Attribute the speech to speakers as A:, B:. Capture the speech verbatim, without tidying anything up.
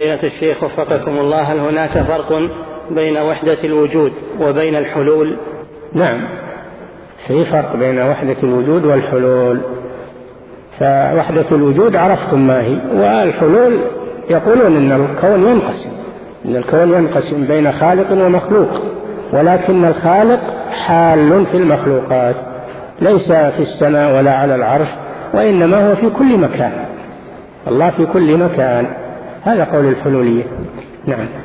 A: يا الشيخ وفقكم الله، هل هناك فرق بين وحدة الوجود وبين الحلول؟
B: نعم، في فرق بين وحدة الوجود والحلول. فوحدة الوجود عرفتم ما هي، والحلول يقولون إن الكون ينقسم إن الكون ينقسم بين خالق ومخلوق، ولكن الخالق حال في المخلوقات، ليس في السماء ولا على العرش، وإنما هو في كل مكان. الله في كل مكان، هذا قول الحلولية. نعم.